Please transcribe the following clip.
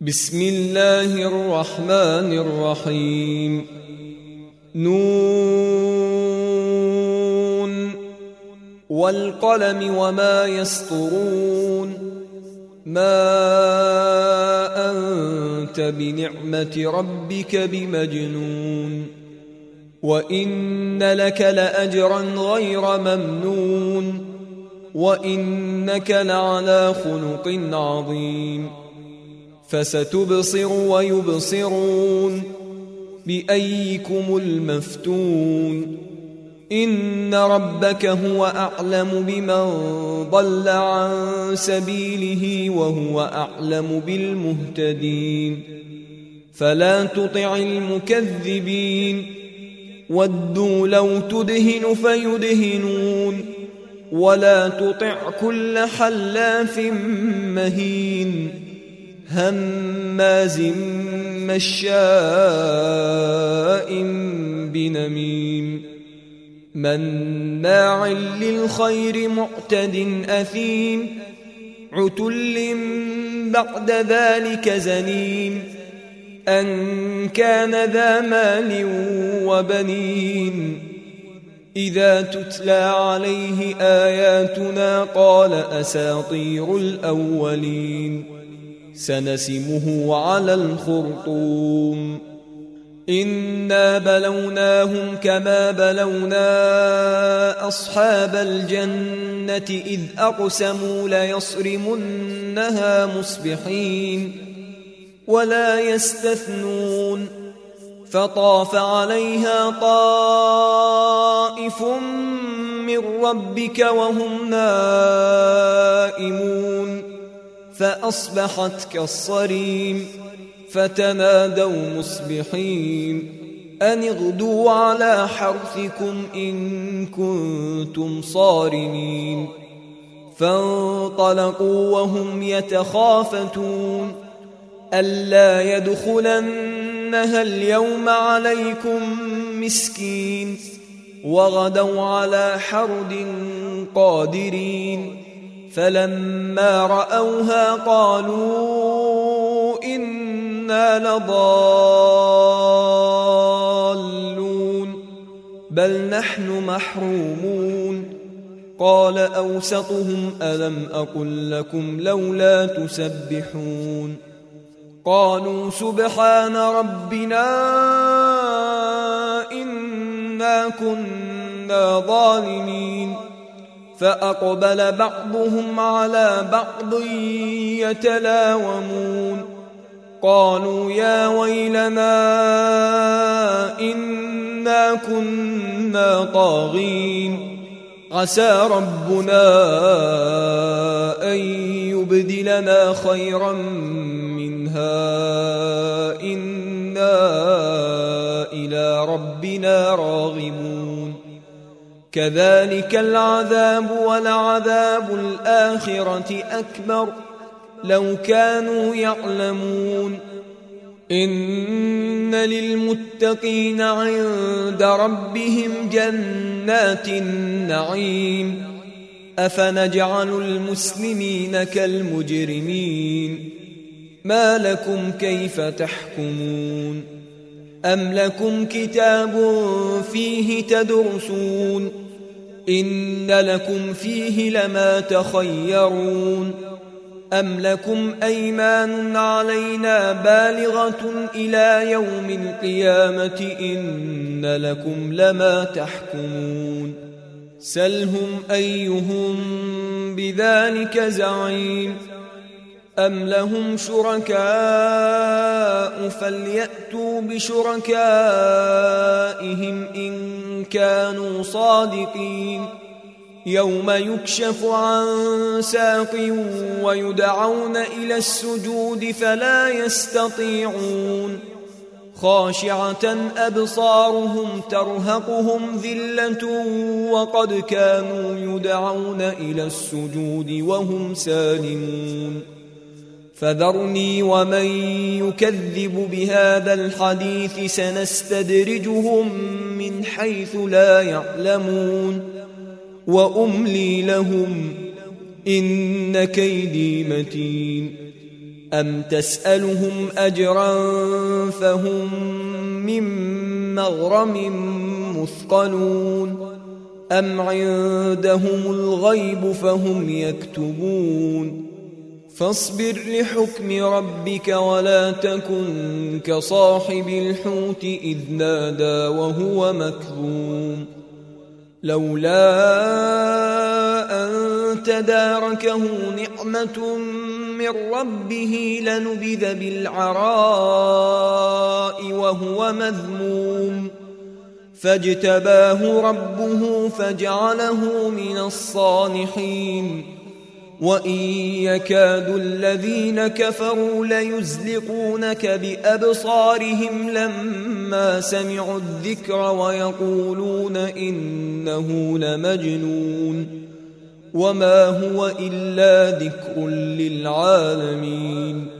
بسم الله الرحمن الرحيم. نون والقلم وما يسطرون. ما أنت بنعمة ربك بمجنون. وإن لك لأجرا غير ممنون. وإنك لعلى خلق عظيم. فستبصر ويبصرون بأيكم المفتون. إن ربك هو أعلم بمن ضل عن سبيله وهو أعلم بالمهتدين. فلا تطع المكذبين. ودوا لو تدهن فيدهنون. ولا تطع كل حلاف مهين هماز مشاء بنميم مناع للخير معتد أثيم عتل بعد ذلك زنيم أن كان ذا مال وبنين. إذا تتلى عليه آياتنا قال أساطير الأولين. سنسمه على الخرطوم. إنا بلوناهم كما بلونا أصحاب الجنة إذ أقسموا ليصرمنها مصبحين ولا يستثنون. فطاف عليها طائف من ربك وهم نائمون فأصبحت كالصريم. فتنادوا مصبحين أن اغدوا على حرثكم إن كنتم صارمين. فانطلقوا وهم يتخافتون ألا يدخلنها اليوم عليكم مسكين. وغدوا على حرد قادرين. فلما رأوها قالوا إنا لضالون بل نحن محرومون. قال أوسطهم ألم أقل لكم لولا تسبحون. قالوا سبحان ربنا إنا كنا ظالمين. فأقبل بعضهم على بعض يتلاومون. قالوا يا ويلنا إنا كنا طاغين. عسى ربنا أن يبدلنا خيرا منها إنا إلى ربنا راغبون. كذلك العذاب ولعذاب الآخرة أكبر لو كانوا يعلمون. إن للمتقين عند ربهم جنات النعيم. أفنجعل المسلمين كالمجرمين. ما لكم كيف تحكمون. أم لكم كتاب فيه تدرسون. إن لكم فيه لما تخيرون. أم لكم أيمان علينا بالغة إلى يوم القيامة إن لكم لما تحكمون. سلهم أيهم بذلك زعيم. أم لهم شركاء فليأتوا بشركائهم إن كانوا صادقين. يوم يكشف عن ساق ويدعون إلى السجود فلا يستطيعون. خاشعة أبصارهم ترهقهم ذلة وقد كانوا يدعون إلى السجود وهم سالمون. فذرني ومن يكذب بهذا الحديث سنستدرجهم من حيث لا يعلمون وأملي لهم إن كيدي متين أم تسألهم أجرا فهم من مغرم مثقلون أم عندهم الغيب فهم يكتبون فاصبر لحكم ربك ولا تكن كصاحب الحوت إذ نادى وهو مكظوم لولا أن تداركه نعمة من ربه لنبذ بالعراء وهو مذموم فاجتباه ربه فجعله من الصالحين وإن يكاد الذين كفروا ليزلقونك بأبصارهم لما سمعوا الذكر ويقولون إنه لمجنون وما هو إلا ذكر للعالمين